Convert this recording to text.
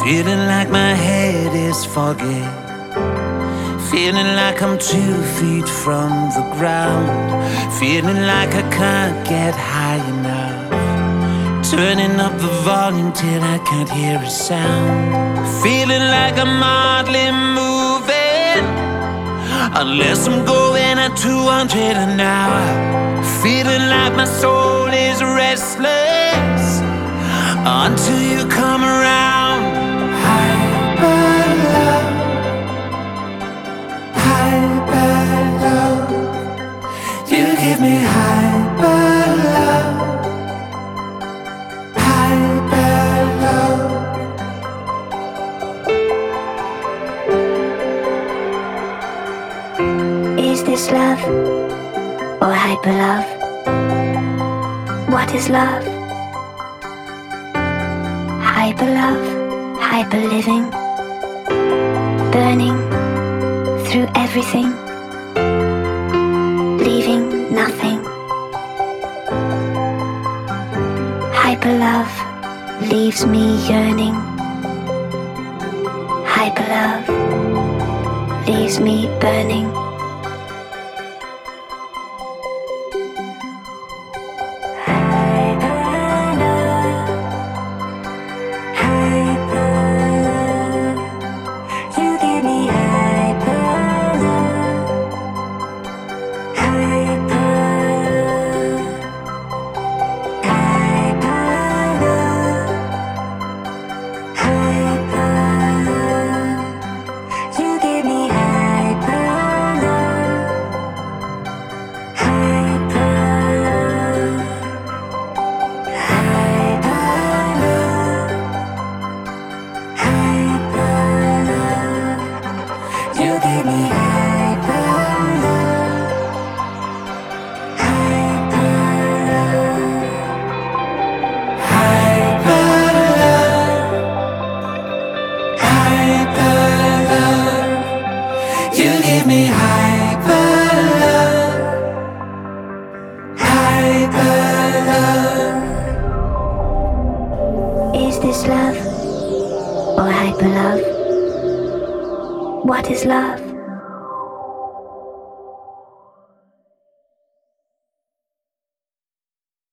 Feeling like my head is foggy, feeling like I'm 2 feet from the ground, feeling like I can't get high enough, turning up the volume till I can't hear a sound, feeling like I'm hardly moving unless I'm going at 200 an hour, feeling like my soul is restless until you come around. Hyper love, hyper love, you give me hyper love, hyper love. Is this love or hyper love? What is love? Hyper love, hyper living, burning through everything, leaving nothing. Hyper love leaves me yearning. Hyper love leaves me burning. Is this love or hyper love? What is love?